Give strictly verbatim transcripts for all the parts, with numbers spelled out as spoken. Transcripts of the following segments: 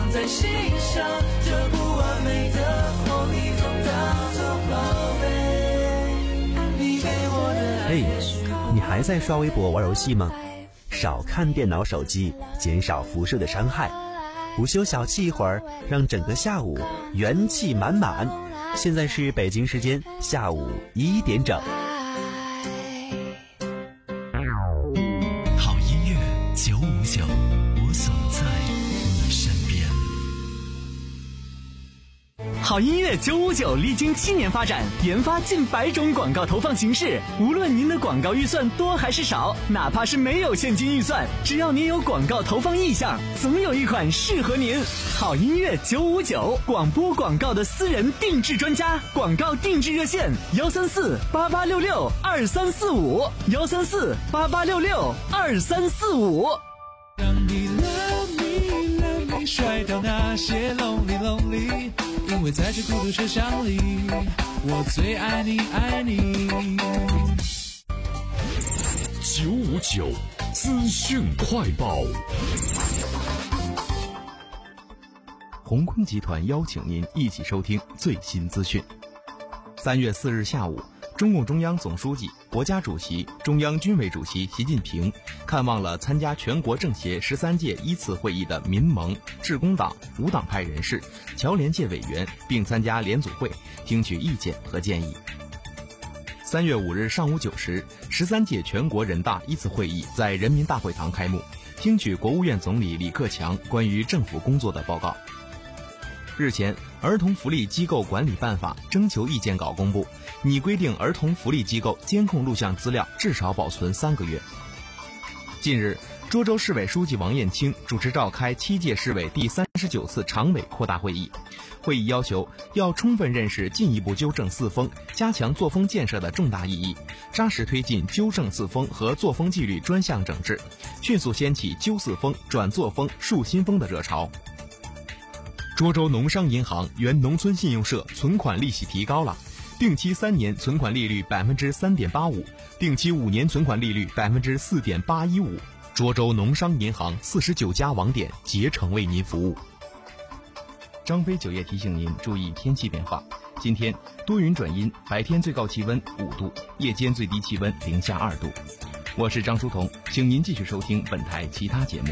放在心上，这不完美的红利风当作宝贝，你给我的爱也许嘿，你还在刷微博玩游戏吗？少看电脑手机，减少辐射的伤害。午休小憩一会儿，让整个下午元气满满。现在是北京时间下午一点整。 好音乐九五九，我总在你身边。好音乐九五九历经七年发展，研发近百种广告投放形式。无论您的广告预算多还是少，哪怕是没有现金预算，只要您有广告投放意向，总有一款适合您。好音乐九五九，广播广告的私人定制专家，广告定制热线幺三四八八六六二三四五幺三四八八六六二三四五。 让你 love me love me 甩掉那些 lonely lonely， 因为在这孤独车厢里，我最爱你爱你。 九五九资讯快报。 鸿坤集团邀请您一起收听最新资讯。三月四日下午，中共中央总书记、国家主席、中央军委主席习近平看望了参加全国政协十三届一次会议的民盟、致公党、无党派人士、侨联界委员，并参加联组会，听取意见和建议。三月五日上午九时，十三届全国人大一次会议在人民大会堂开幕，听取国务院总理李克强关于政府工作的报告。日前，《儿童福利机构管理办法》征求意见稿公布，拟规定儿童福利机构监控录像资料至少保存三个月。近日，涿州市委书记王燕青主持召开七届市委第三十九次常委扩大会议。会议要求要充分认识进一步纠正四风、加强作风建设的重大意义，扎实推进纠正四风和作风纪律专项整治，迅速掀起纠四风、转作风、树新风的热潮。涿州农商银行原农村信用社存款利息提高了，定期三年存款利率百分之三点八五，定期五年存款利率百分之四点八一五。涿州农商银行四十九家网点竭诚为您服务。张飞酒业提醒您注意天气变化。今天多云转阴，白天最高气温五度，夜间最低气温零下二度。我是张书彤，请您继续收听本台其他节目。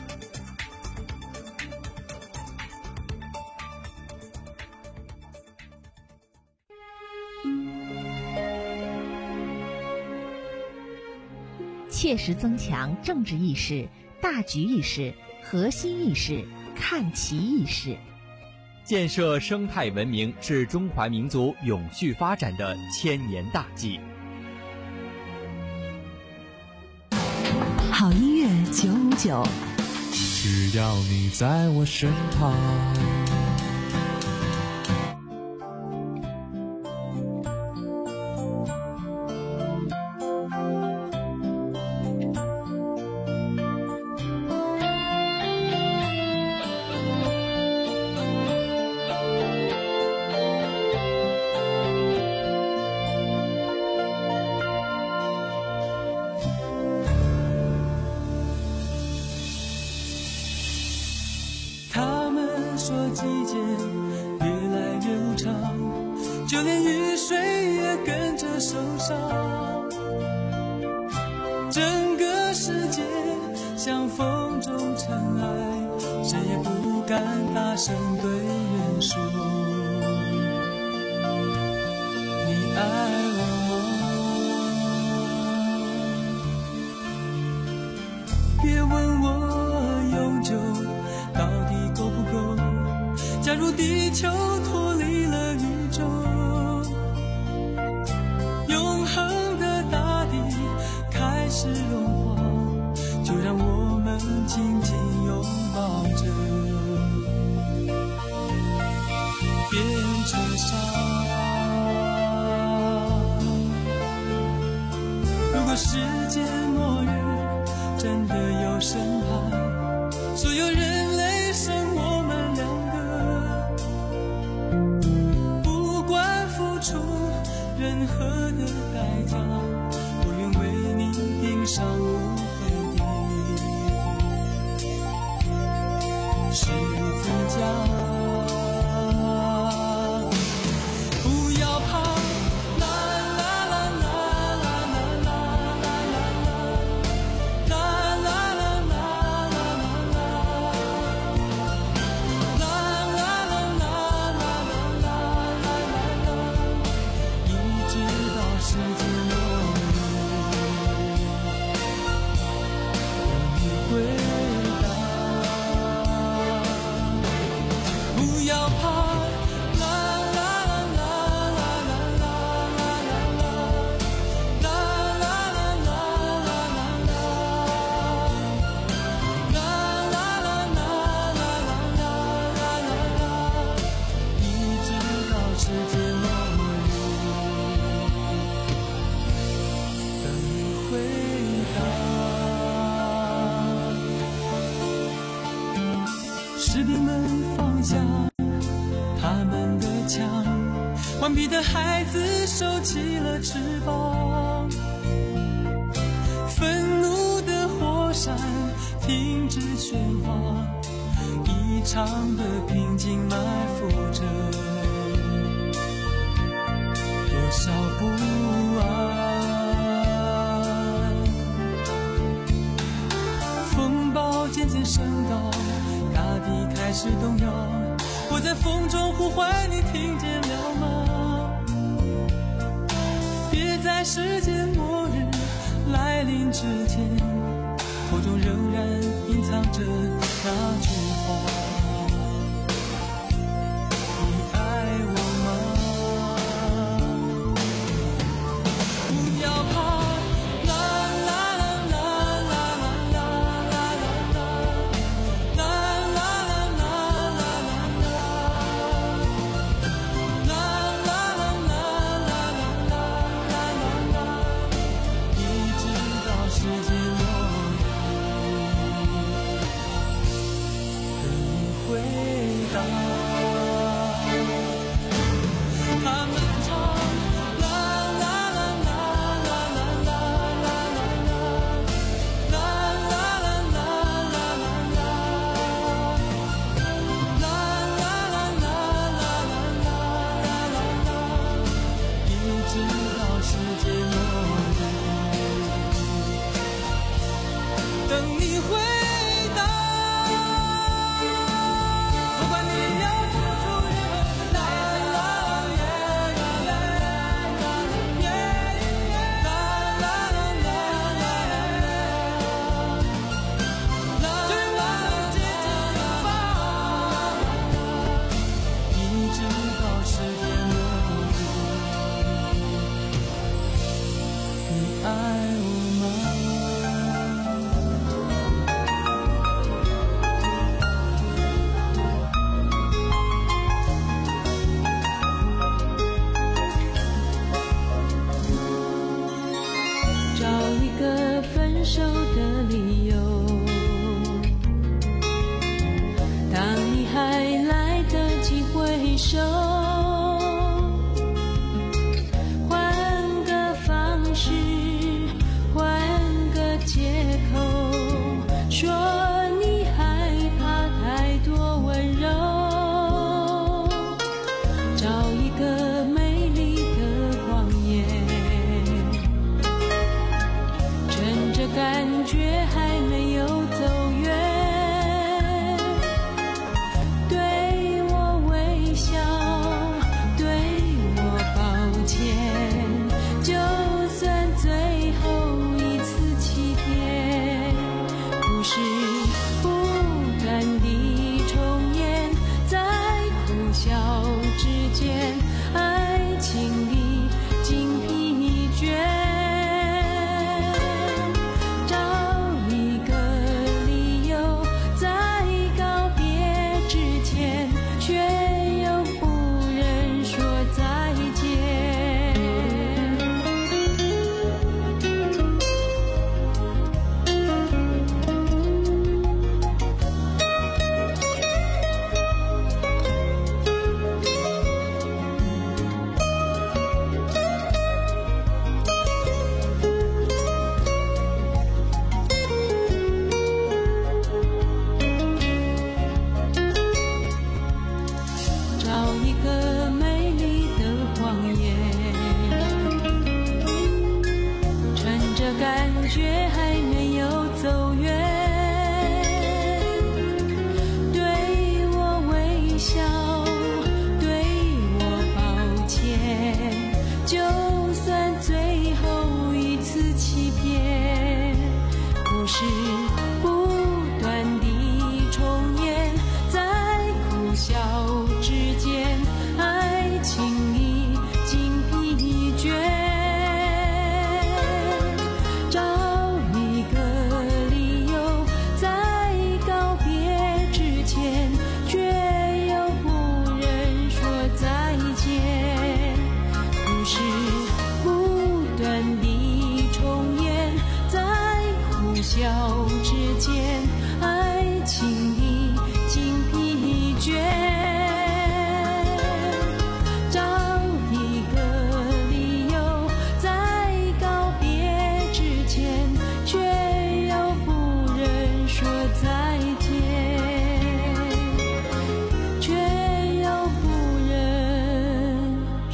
切实增强政治意识、大局意识、核心意识、看齐意识。 建设生态文明是中华民族永续发展的千年大计。 好音乐九五九， 只要你在我身旁。说季节越来越无常，就连雨水也跟着受伤。整个世界像风中尘埃，谁也不敢大声对人说你爱我。别问我永久到底够不够，假如地球脱离了宇宙，永恒的大地开始融化，就让我们紧紧拥抱着，变成沙。如果世界末日真的有审判，所有人类剩我们两个，不管付出任何的代价，我愿为你钉上无悔的十字架。 士兵们放下他们的枪，顽皮的孩子收起了翅膀，愤怒的火山停止喧哗，异常的平静埋伏着多少不安。风暴渐渐升高，大地开始动摇，我在风中呼唤你，听见了吗？别在世界末日来临之前，口中仍然隐藏着那句话。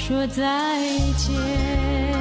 说再见。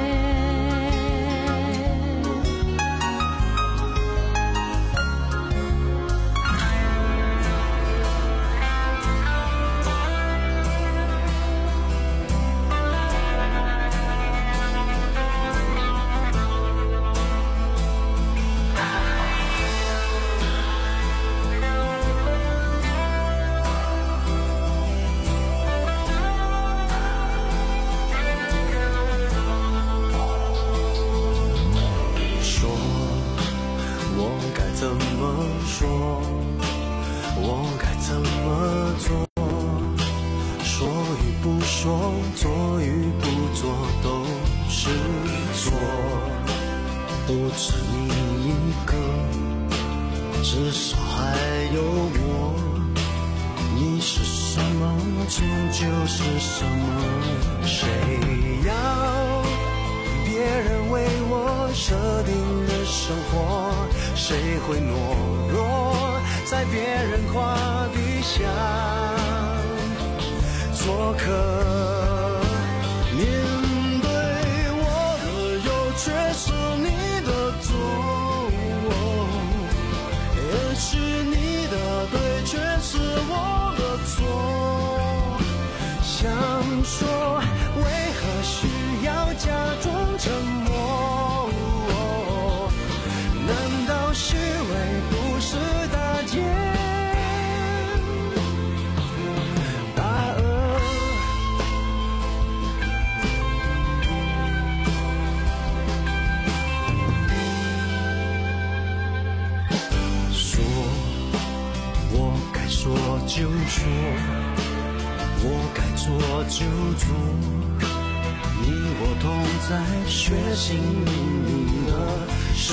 就说，我该做就做，你我同在，血腥淋漓的生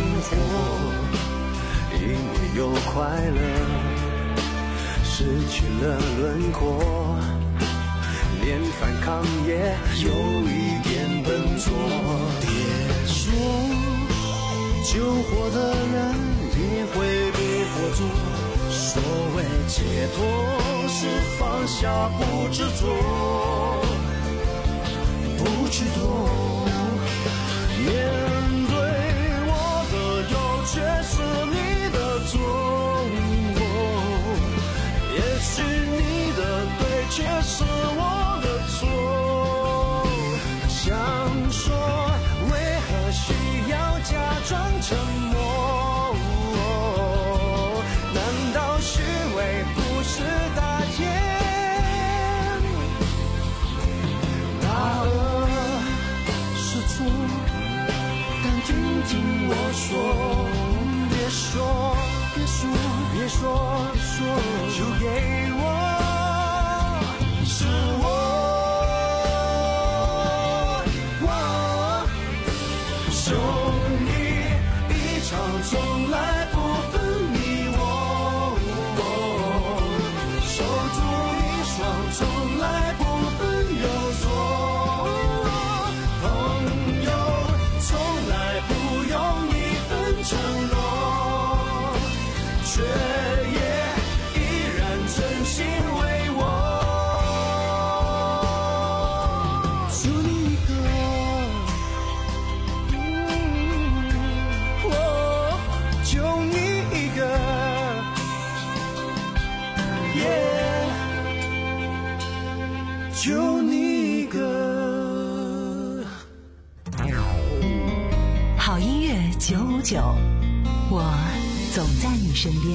活，因为有快乐，失去了轮廓，连反抗也有一点笨拙。别说救火的人也会被火烛。所谓解脱是放下不执着，不去躲。面对我的有却是你的错，也许你的对却是我的错。想说为何需要假装沉默？不是大奸大恶是错，但听听我说，别说别说别说说，就给我是我，我守你一场，从来不分你我。从来不分有错，朋友从来不用一分承诺，却也依然真心为我。就你一个，我就你一个，耶。就你一个。 好音乐九五九，我总在你身边。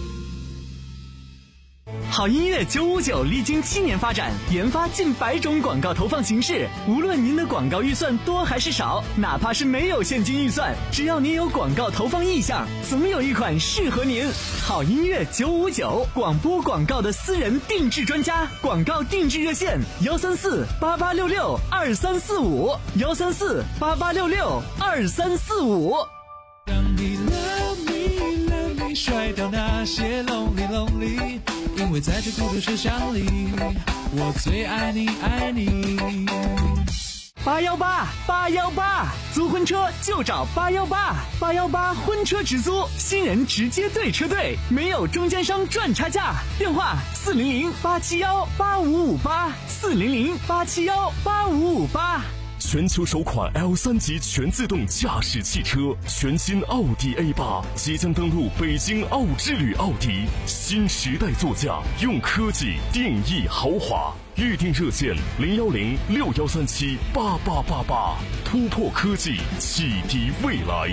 好音乐九五九历经七年发展，研发近百种广告投放形式。无论您的广告预算多还是少，哪怕是没有现金预算，只要您有广告投放意向，总有一款适合您。好音乐九五九，广播广告的私人定制专家，广告定制热线：幺三四八八六六二三四五，幺三四八八六六二三四五。 让你 love me love me 甩掉那些 lonely lonely， 因为在这孤独车厢里，我最爱你爱你。 八幺八八幺八，租婚车就找八幺八八幺八婚车直租，新人直接对车队，没有中间商赚差价。电话四零零八七幺八五五八，四零零八七幺八五五八。 全球首款 L 三 级全自动驾驶汽车，全新奥迪 A 八即将登陆北京奥之旅奥迪，新时代座驾，用科技定义豪华。预订热线零幺零六幺三七八八八八，突破科技，启迪未来。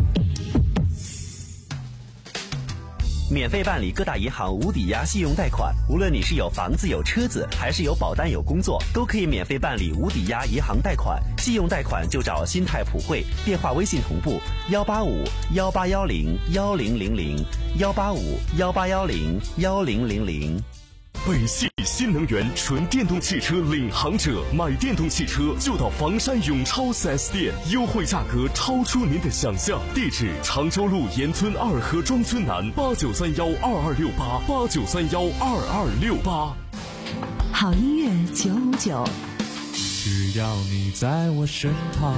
免费办理各大银行无抵押信用贷款，无论你是有房子有车子，还是有保单有工作，都可以免费办理无抵押银行贷款。信用贷款就找新泰普惠，电话微信同步幺八五幺八幺零幺零零零幺八五幺八幺零幺零零零。 北汽新能源纯电动汽车领航者，买电动汽车就到房山永超 四 S 店，优惠价格超出您的想象。地址：常州路沿村二河庄村南，八九三幺二二六八八九三幺二二六八。 好音乐九五九， 只要你在我身旁。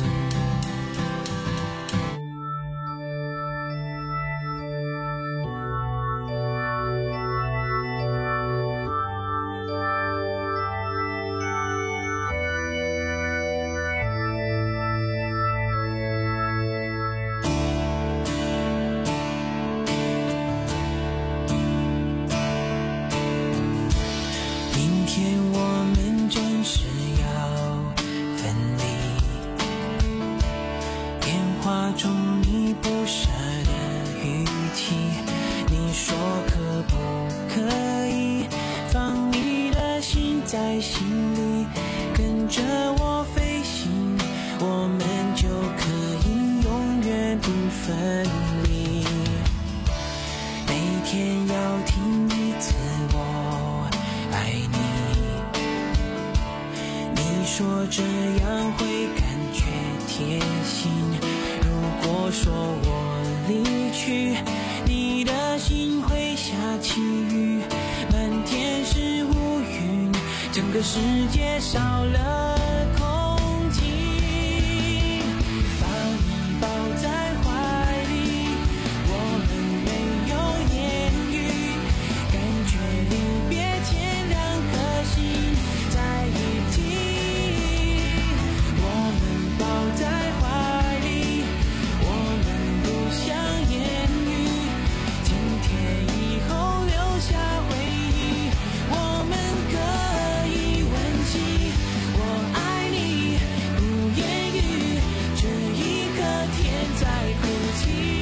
世界少了空气，把你抱在怀里，我们没有言语，感觉离别前两颗心在一起。我们抱在怀里，我们不想言语，今天以后留下回忆，我们可以我爱你，不言语，这一刻天在哭泣。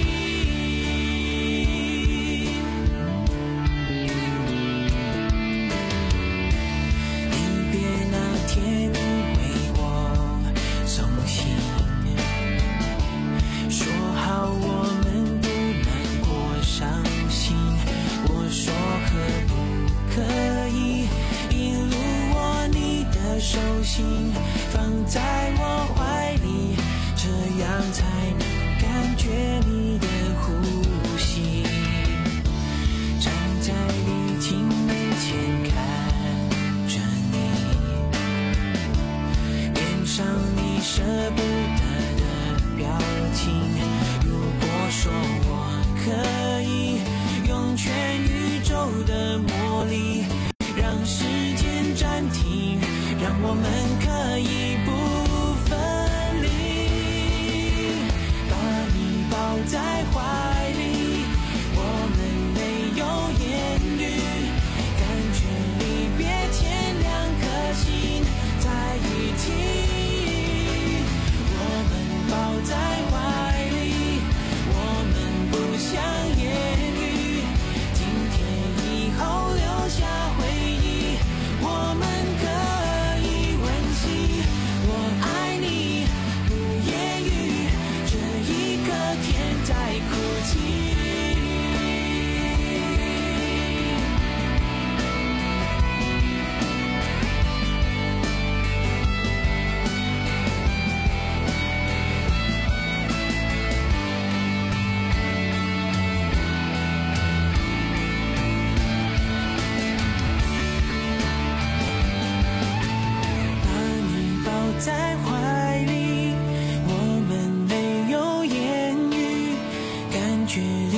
离别那天你为我送行，说好我们不难过伤心，我说可不可以一路握你的手心放在我怀里，这样才能感觉你的呼吸。站在离情门前看着你，脸上你舍不得的表情。如果说我可以用全宇宙的魔力让时间暂停，让我们可以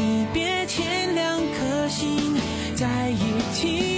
离别前两颗心在一起。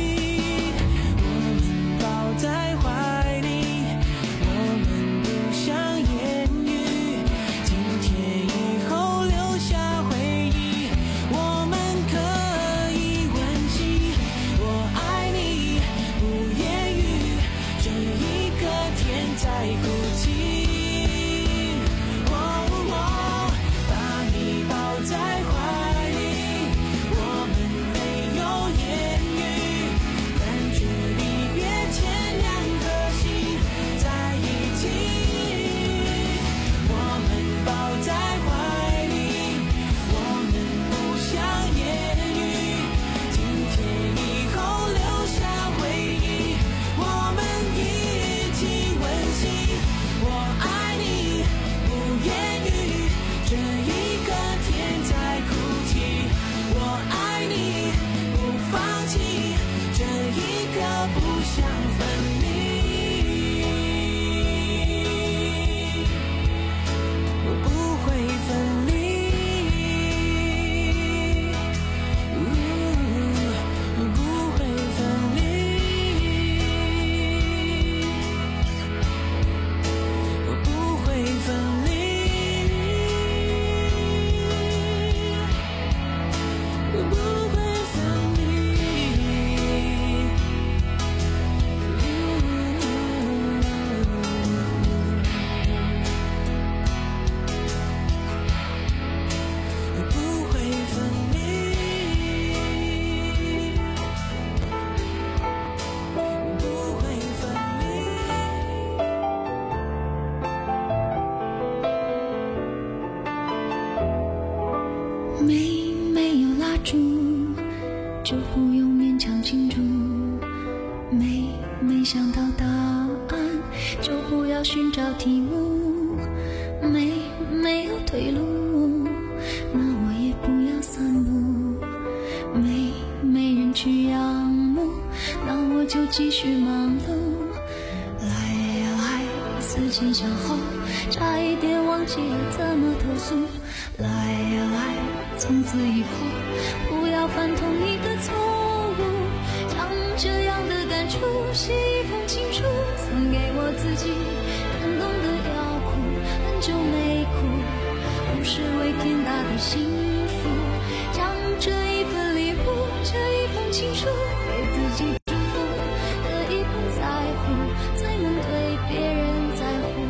没没有蜡烛，就不用勉强庆祝。没没想到答案，就不要寻找题目。没没有退路，那我也不要散步。没没人去仰慕，那我就继续忙碌。来呀来，思前想后，差一点忘记了怎么投诉。来呀来，从此以后不要犯同一个错误，将这样的感触写一封情书，送给我自己。感动的要哭，很久没哭，不是为天大的幸福，将这一份礼物，这一封情书给自己祝福，的一份在乎，才能对别人在乎。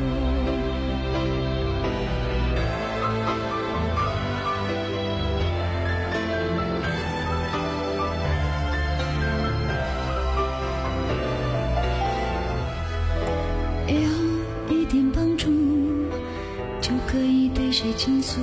有一点帮助，就可以对谁倾诉；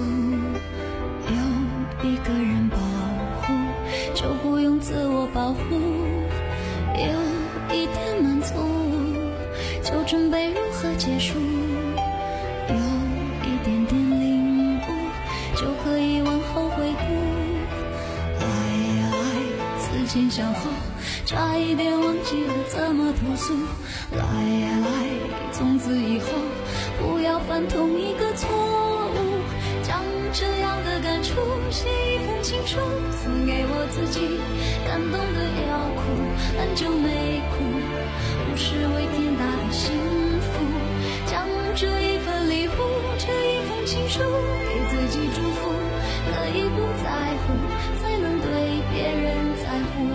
有一个人保护，就不用自我保护；有一点满足，就准备如何结束；有一点点领悟，就可以往后回顾。来呀来，思前想后，差一点忘记了怎么投诉。来呀来，从此以后不要犯同一个错误，将这样的感触写一封情书，送给我自己。感动的要哭，很久没哭，不是为天大的幸福，将这一份礼物，这一封情书给自己祝福，可以不在乎，才能对别人在乎。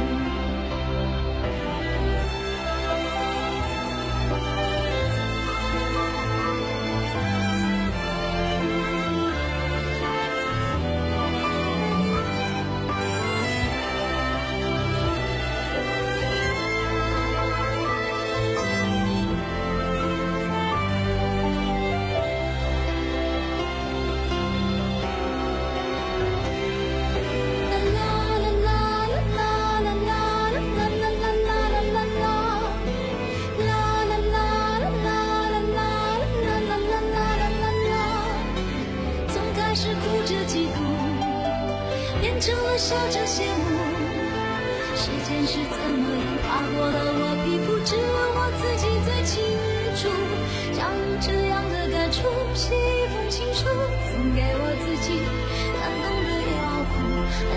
成了笑着羡慕，时间是怎么样划过的我皮肤，只有我自己最清楚。将这样的感触写一封情书，送给我自己。感动的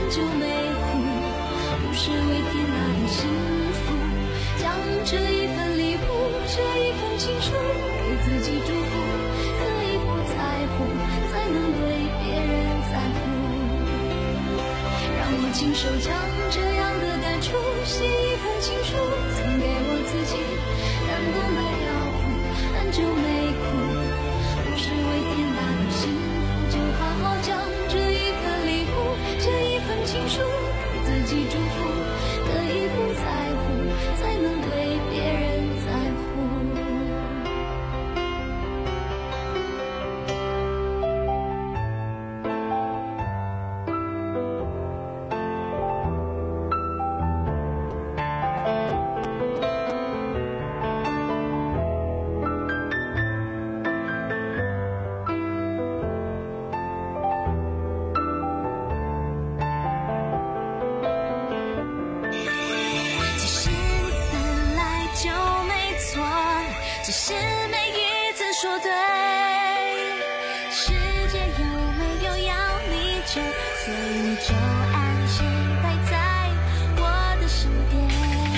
很久没哭，不是为天大的幸福，将这一份礼物，这一份情书给自己祝福，可以不在乎，才能对别人在乎。让我亲手将这样的感触写一封情书，送给我自己，感动的要哭，很久没哭，不是为天大的幸福，就好好将这一份礼物，这一份情书给自己祝福，可以不在乎，才能对别人在乎。 只是每一次说对，世界有没有要你走，所以你就安心待在我的身边。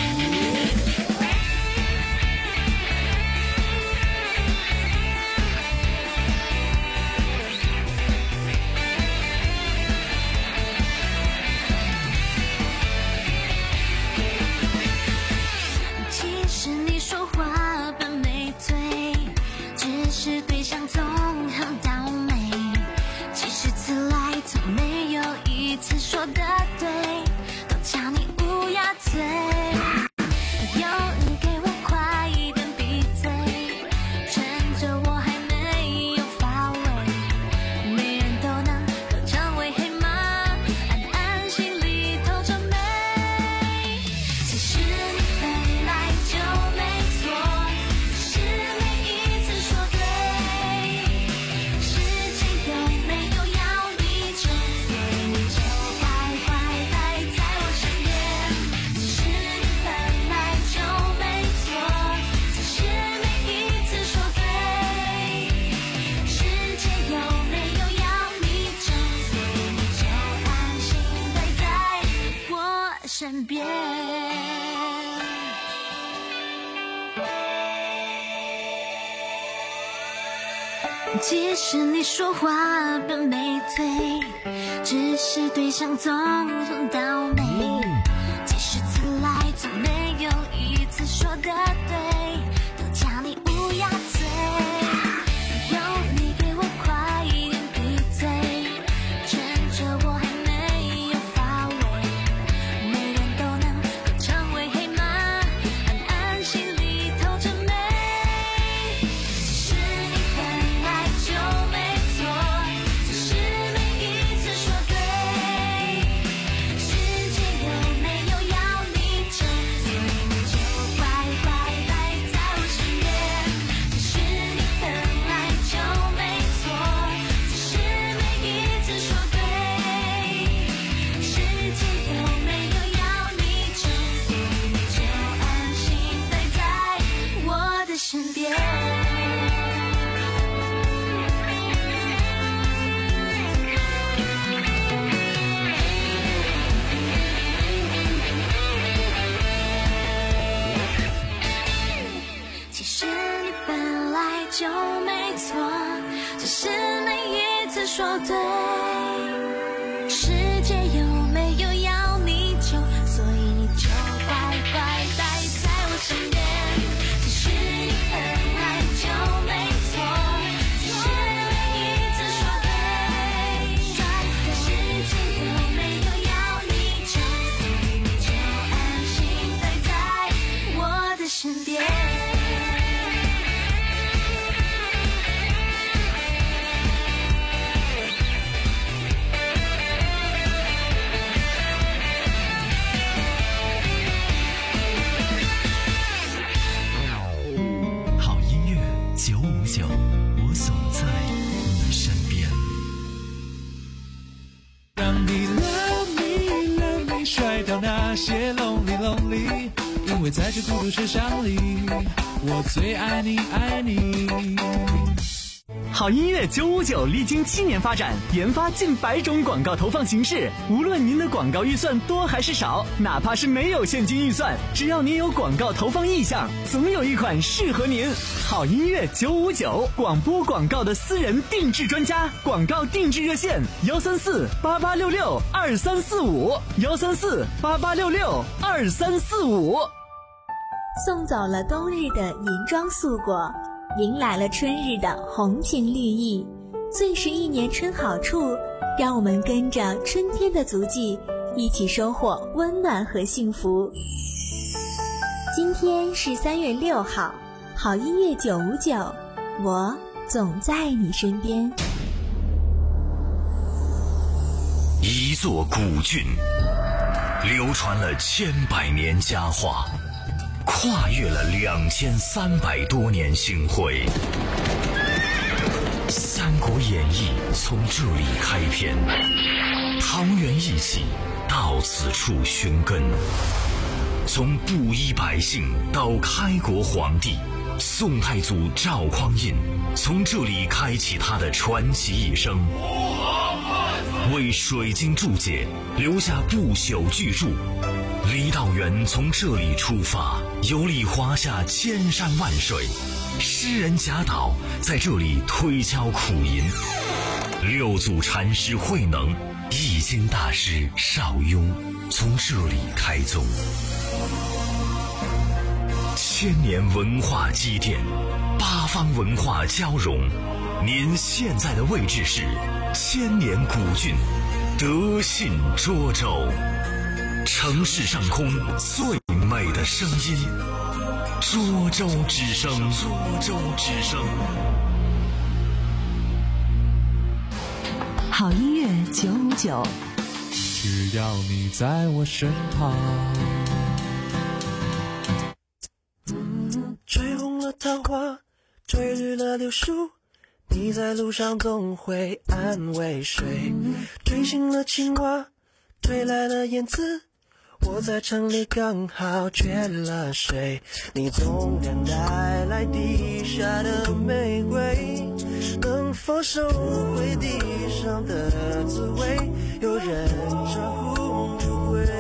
其实你说话本没对，只是对象总很倒霉，几十次来从没有一次说的对，都叫你乌鸦嘴。有你给我快一点闭嘴，趁着我还没有发威，每人都能够成为黑马，暗暗心里透着美。其实你本来就没错，只是每一次说对，世界有没有要你走，所以你就乖乖待在我身边。其实你本来就没错，只是每一次说对，世界有没有要你走，所以你就安心待在我身边。即使你说话本没对，只是对象总很倒霉，几十次来总没有一次说的对，都叫你乌鸦嘴。有你给我快一点闭嘴，趁着我还没有发威，每人都能够成为黑马，暗暗心里透着美。其实你本来就没错，只是每一次说对，世界有没有要你走，所以你就乖乖待在我身边。其实你本来就没错，只是每一次说对，世界有没有要你走，所以你就安心待在我的身边。其实你本来就没错，只是每一次说对，世界有没有要你走，所以你就乖乖待在我身边。其实你本来就没错，只是每一次说对，世界有没有要你走，所以你就安心待在我的身边。 好音乐九五九，我总在你身边。 让你 love me love me 甩掉那些 lonely lonely， 因为在这孤独车厢里，我最爱你爱你。 好音乐九五九历经七年发展，研发近百种广告投放形式。无论您的广告预算多还是少，哪怕是没有现金预算，只要您有广告投放意向，总有一款适合您。好音乐九五九，广播广告的私人定制专家，广告定制热线：幺三四八八六六二三四五，幺三四八八六六二三四五。 送走了冬日的银装素裹，迎来了春日的红情绿意。最是一年春好处，让我们跟着春天的足迹，一起收获温暖和幸福。今天是三月六号，好音乐九五九，我总在你身边。 一座古郡，流传了千百年佳话，跨越了两千三百多年星辉。《三国演义》从这里开篇，桃园义气到此处寻根。从布衣百姓到开国皇帝，宋太祖赵匡胤从这里开启他的传奇一生，为水晶注解留下不朽巨著。李道元从这里出发，游历华夏千山万水，诗人贾岛在这里推敲苦吟，六祖禅师慧能、易经大师邵雍从这里开宗。千年文化积淀，八方文化交融，您现在的位置是千年古郡德信涿州，城市上空最美的声音，涿州之声，涿州之声。 好音乐九五九， 只要你在我身旁。 吹红了桃花，吹绿了柳树，你在路上总会安慰谁？吹醒了青蛙，吹来了燕子，我在城里刚好缺了谁？你纵然带来地下的玫瑰，能否收回地上的滋味？有人招呼入味。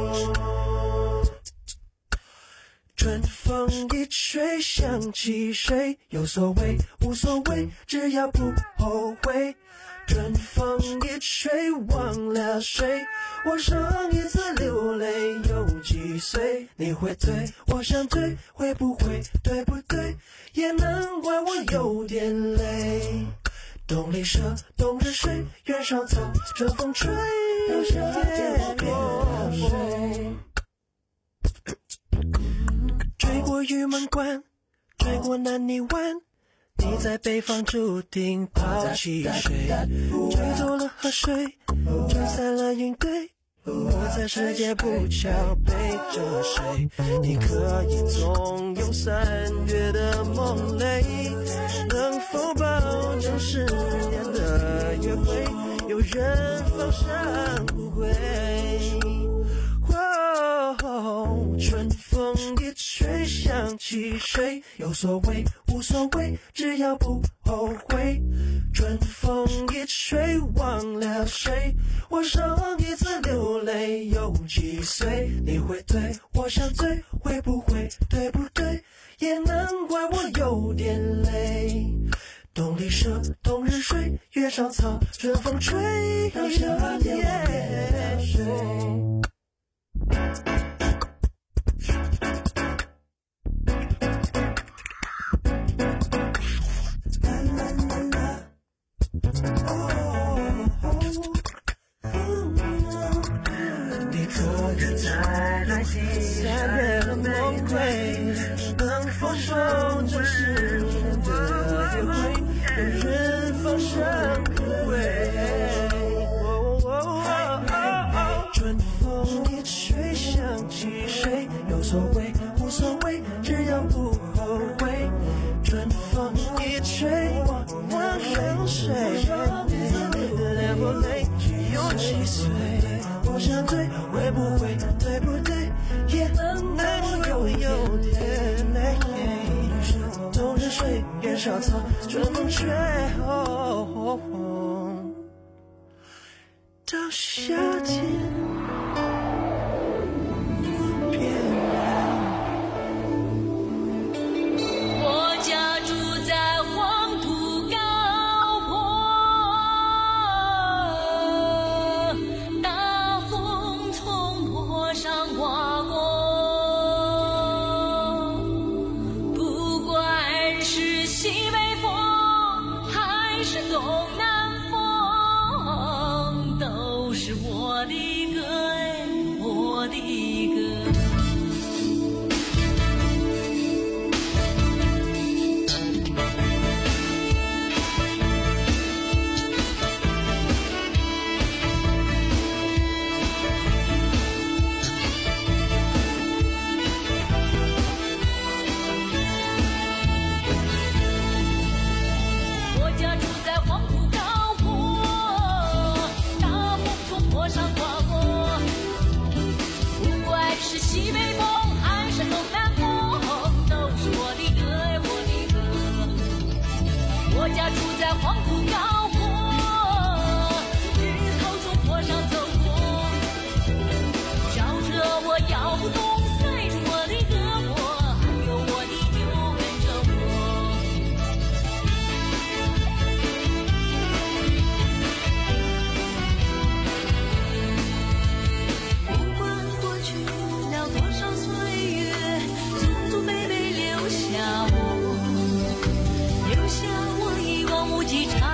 春风一吹，想起谁？有所谓，无所谓，只要不后悔。春风一吹，忘了谁？我上一次流泪有几岁？你会对，我想对，会不会，对不对？也难怪我有点累。冬里蛇，冬日水，原上草，春风吹，留下点落水。追过玉门关，追过南泥湾，你在北方注定抛弃谁？追走了河水，吹散了云堆，我在世界不桥背着谁？你可以纵有三月的梦泪，能否保证十年的约会？有人放闪不归。哦，春风一吹，想起谁？有所谓，无所谓，只要不后悔。春风一吹，忘了谁？我上一次流泪有几岁？你会对，我想醉，会不会，对不对？也难怪我有点累。冬里蛇，冬日水，月上草，春风吹，留下点水。你可以再来三月的梦归，能否保证十年的约会？有人放闪不归。春风一吹，想起谁？有所谓，无所谓，只要不后悔。春风一吹，忘了谁？流过泪有几岁？我想对，会不会，对不对？也难我有有点累。冬日水，月上草， 春风吹，哦哦，到夏天我变老。 我家住在黄土高坡，大风从坡上刮过，不管是西北风还是东南风，都是我的歌，我的歌。我家住在黄土高坡，大风从坡上刮过，不管是西北风还是东南风，都是我的歌，我的歌。我家住在黄土高坡，日头从坡上走过，照着我摇不动，随着我的胳膊，还有我的酒跟着我。不管过去了多少岁月，祖祖辈辈留下我，留下我一望无际长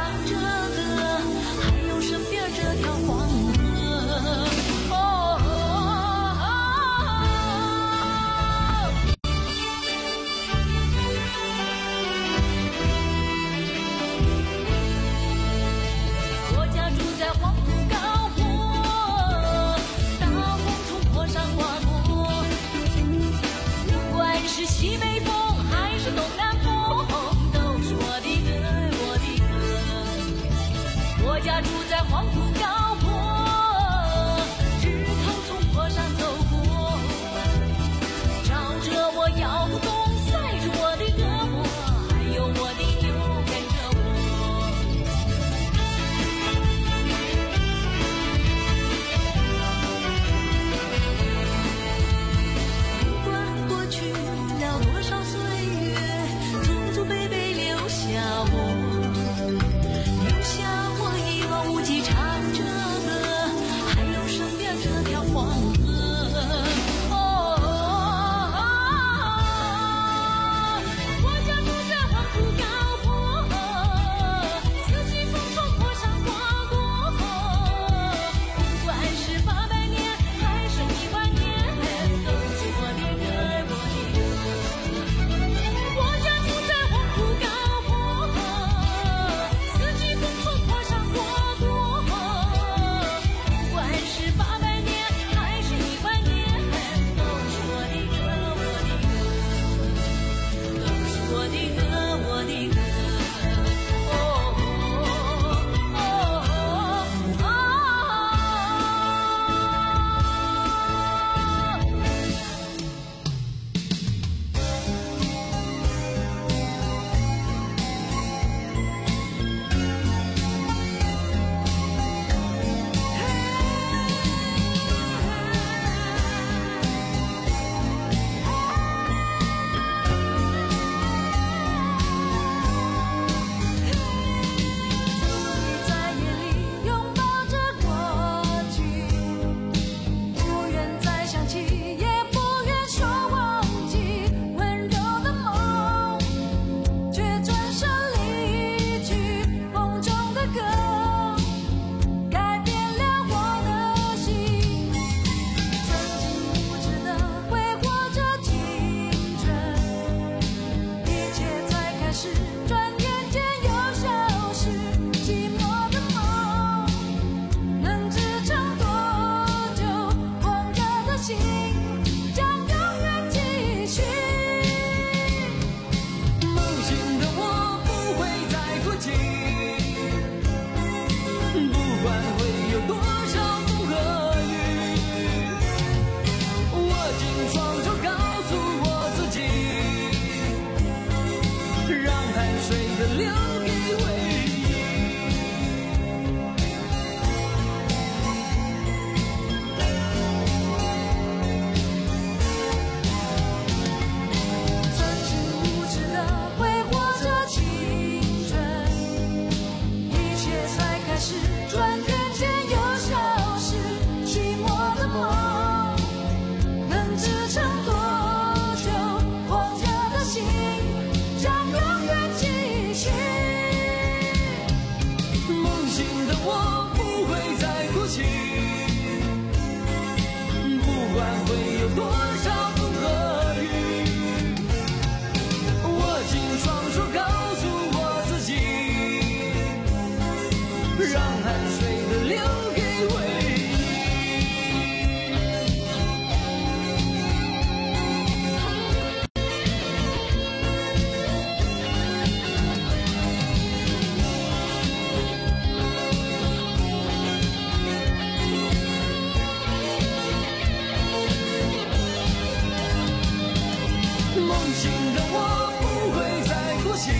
醒的我不会再哭泣，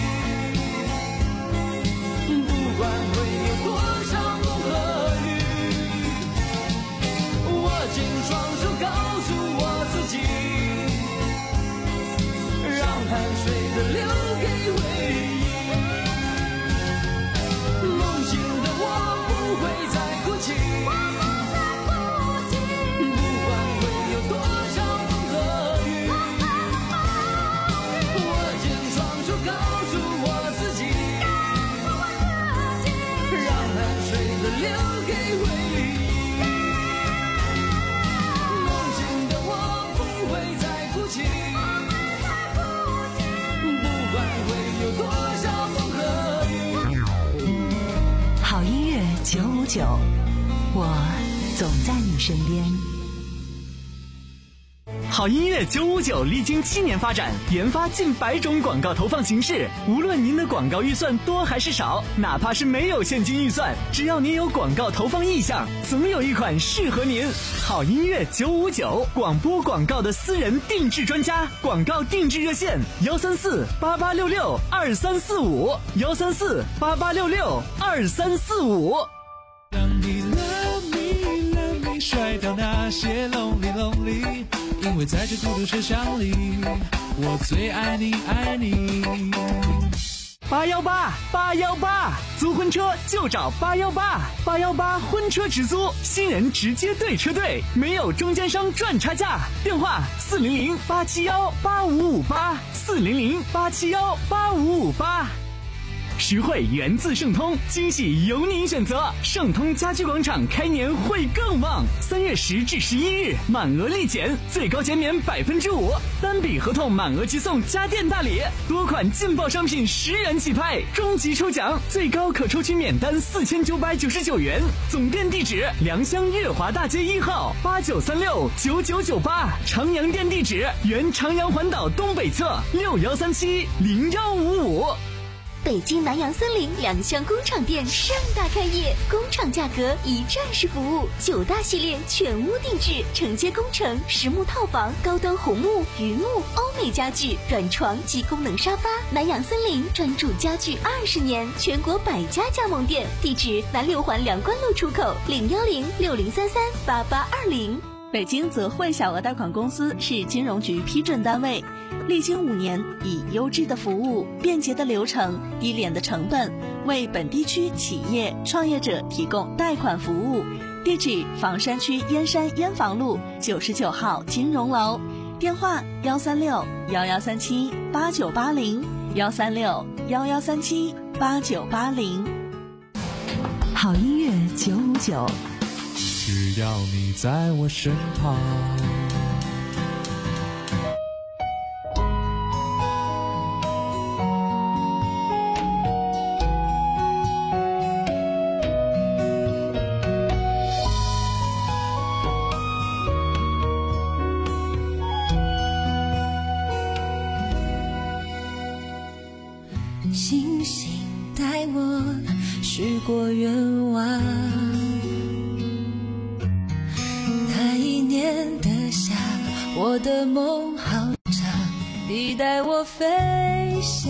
不管会有多少风和雨，握紧双手告诉我自己，让汗水的留给回忆。梦醒的我不会再哭泣，不管会有多少风和雨，握紧双手告诉我自己，让汗水的留给回忆。梦醒的我不会再哭泣，不管会有多少风和雨。 好音乐九五九，我总在你身边。 好音乐九五九历经七年发展，研发近百种广告投放形式。无论您的广告预算多还是少，哪怕是没有现金预算，只要您有广告投放意向，总有一款适合您。好音乐九五九，广播广告的私人定制专家，广告定制热线：幺三四八八六六二三四五，幺三四八八六六二三四五。 让你 love me love me 甩掉那些 lonely lonely， 因为在这孤独车厢里，我最爱你爱你。 八幺八八幺八，租婚车就找八幺八，八幺八婚车直租，新人直接对车队，没有中间商赚差价。电话四零零八七幺八五五八，四零零八七幺八五五八。实惠源自盛通，惊喜由您选择。盛通家居广场开年会更旺，三月十至十一日满额立减，最高减免百分之五，单笔合同满额即送家电大礼，多款劲爆商品十元起拍，终极抽奖最高可抽取免单四千九百九十九元。总店地址：良乡月华大街一号八九三六九九九八，长阳店地址：原长阳环岛东北侧六幺三七零幺五五。 北京南洋森林良乡工厂店盛大开业，工厂价格一站式服务，九大系列全屋定制，承接工程、实木套房、高端红木、榆木、欧美家具、软床及功能沙发。南洋森林专注家具二十年，全国百家加盟店，地址南六环梁关路出口零幺零六零三三八八二零。 北京泽汇小额贷款公司是金融局批准单位，历经五年，以优质的服务、便捷的流程、低廉的成本，为本地区企业创业者提供贷款服务。地址：房山区燕山燕房路九十九号金融楼，电话：幺三六幺幺三七八九八零，幺三六幺幺三七八九八零。 好音乐九五九， 只要你在我身旁。 星星带我许过愿望，那一年的夏，我的梦好长，你带我飞翔。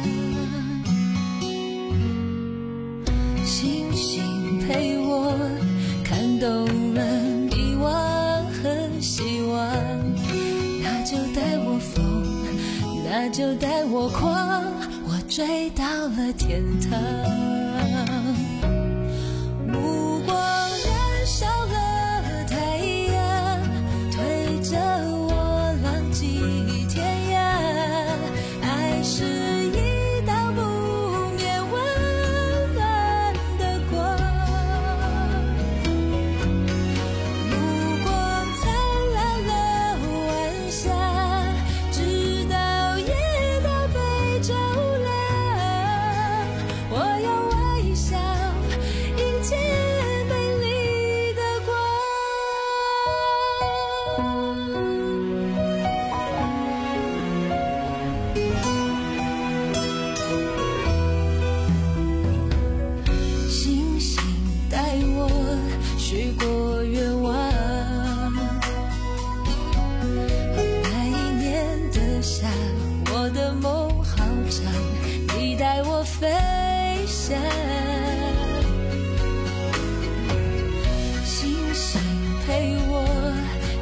星星陪我看动了迷惘和希望，那就带我疯，那就带我狂，追到了天堂。目光燃烧了太阳，推着我浪迹天涯。爱是一道不灭温暖的光，目光灿烂了晚霞，直到夜到杯中我要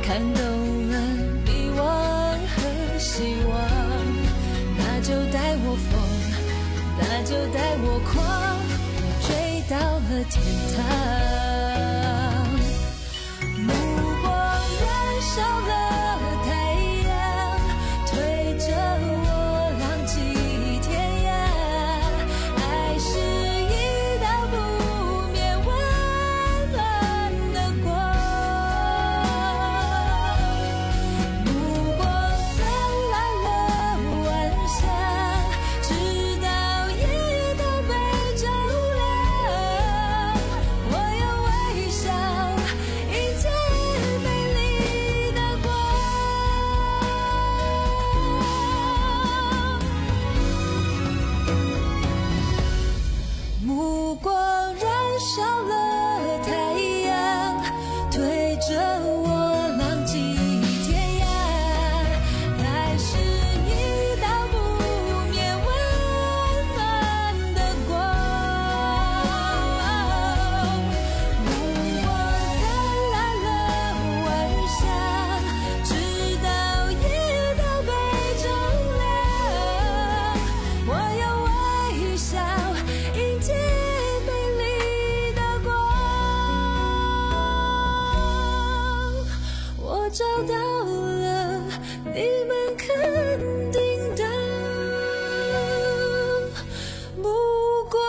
看懂了迷惘和希望，那就带我疯，那就带我狂，我追到了天堂。目光燃烧了太阳，推着我浪迹天涯，爱是一道不灭温暖的光，目光灿烂了晚霞，直到夜都被照亮，我要微笑迎接美丽的光。目光燃烧了太阳，推着我浪迹天涯，爱是一道不灭温暖的光，目光灿烂了晚霞，直到夜都被照亮，我要微笑迎接美丽的光。我找到了你们肯定的目光。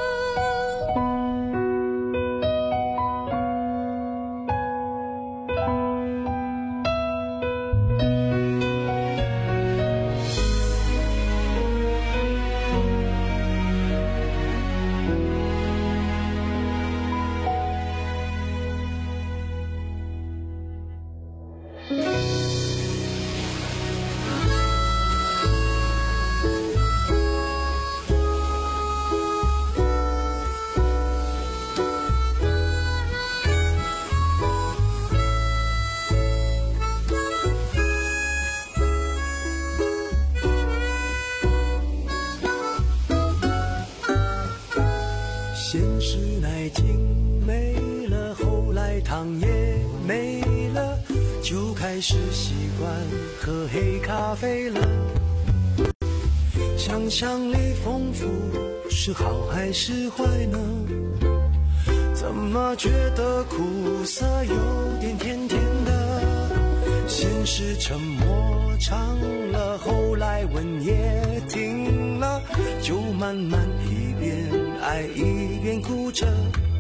先是奶精没了，后来糖也没了，就开始习惯喝黑咖啡了。想象力丰富是好还是坏呢？怎么觉得苦涩有点甜甜的？先是沉默长了，后来吻也停了，就慢慢一边爱一边哭着。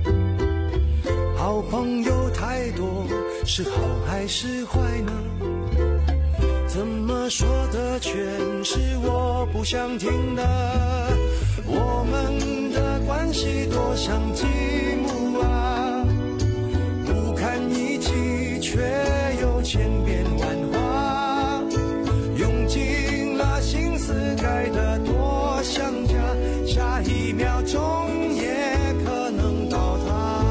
好朋友太多是好还是坏呢？怎么说的全是我不想听的？我们的关系多像积木啊，不堪一击却又千变万化，用尽了心思改得多像假，下一秒钟也可能倒塌。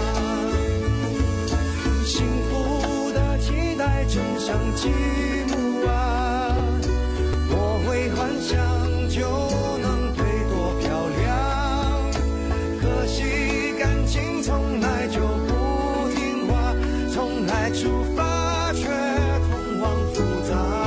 幸福的期待正像积木啊，我会幻想就能配多漂亮，可惜感情从来就不听话，从来出发却通往复杂。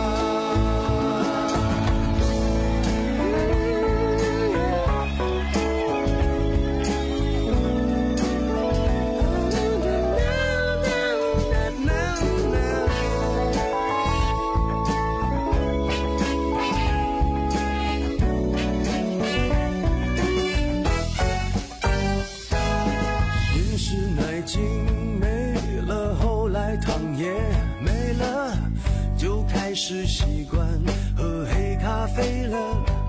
先是奶精没了，后来糖也没了，就开始习惯喝黑咖啡了。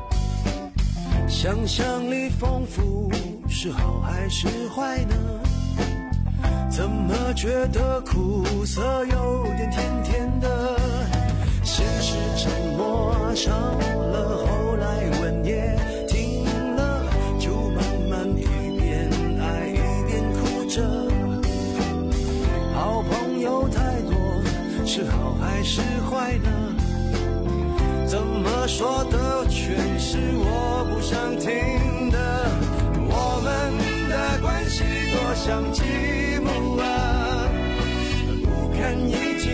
想象力丰富是好还是坏呢？怎么觉得苦涩有点甜甜的？先是沉默长了，后来吻也停了，就慢慢一边爱一边哭着。好朋友太多是好还是坏呢？怎么说的全是我不想听的？我们的关系多像积木啊，不堪一击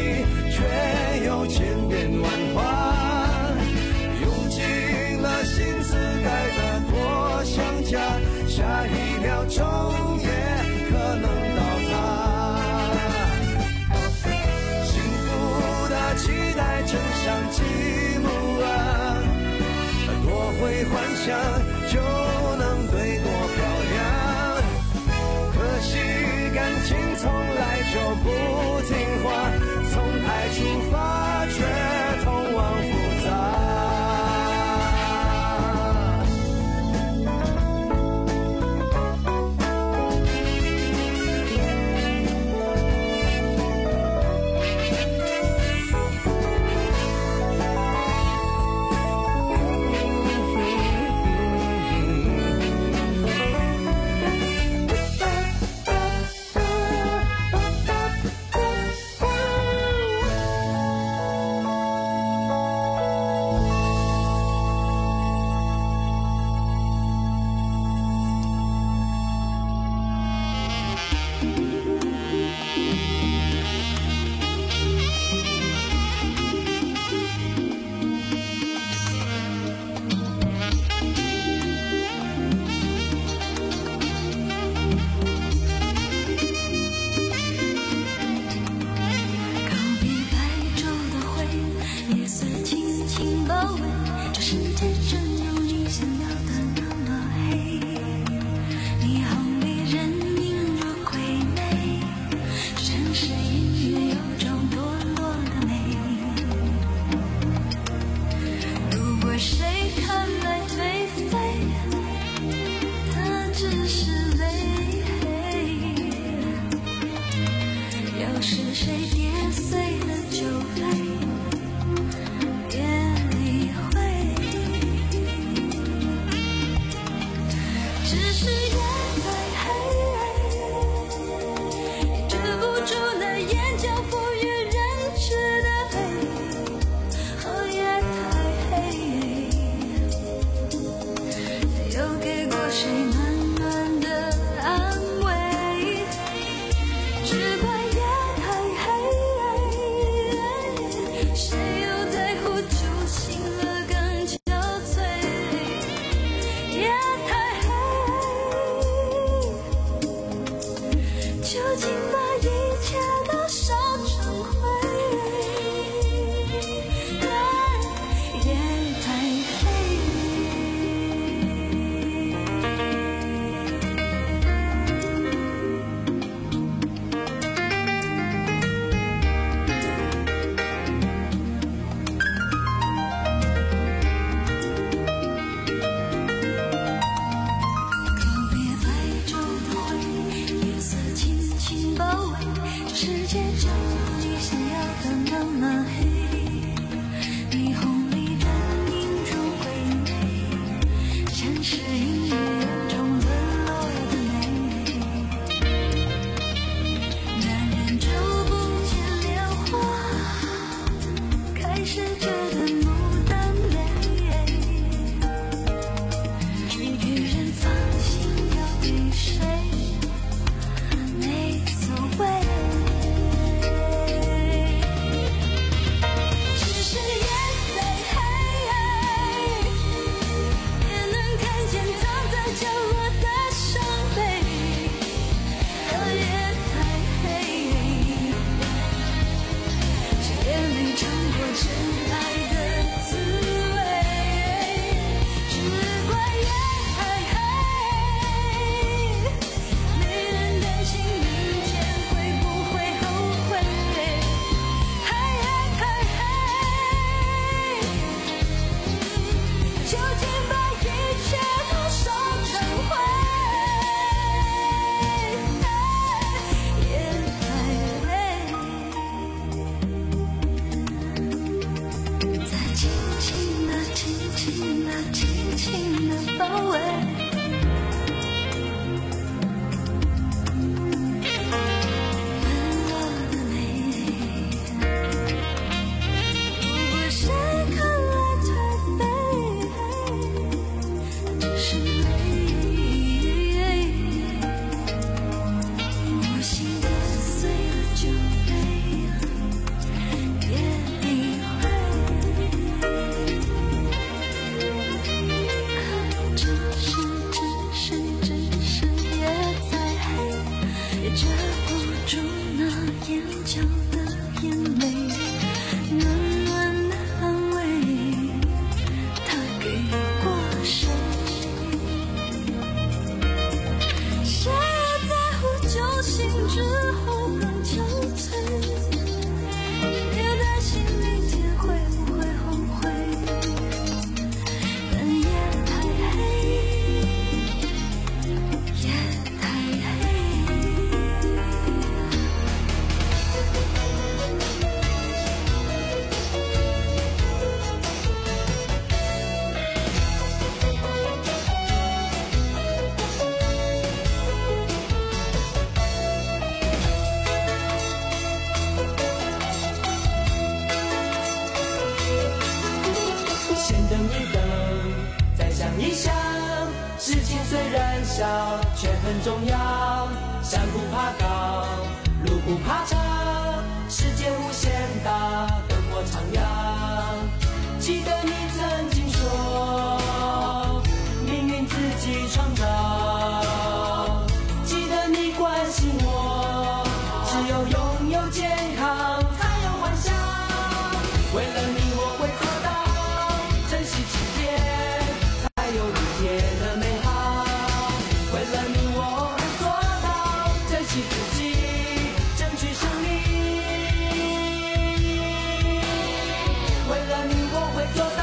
想就能对多漂亮。可惜感情从来就不听话，从爱出发却通往复杂。 谁重要，山不怕高，路不怕长，世界无限大，跟我徜徉。记得你曾经说，命运自己创造，记得你关心我，只有拥有健康才有幻想。为了你我会做到，珍惜世界才有明天的美好。为了你我会做到，珍惜自己，争取胜利。为了你我会做到。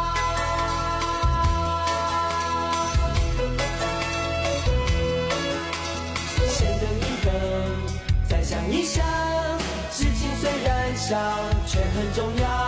先等一等，再想一想，事情虽然小，却很重要。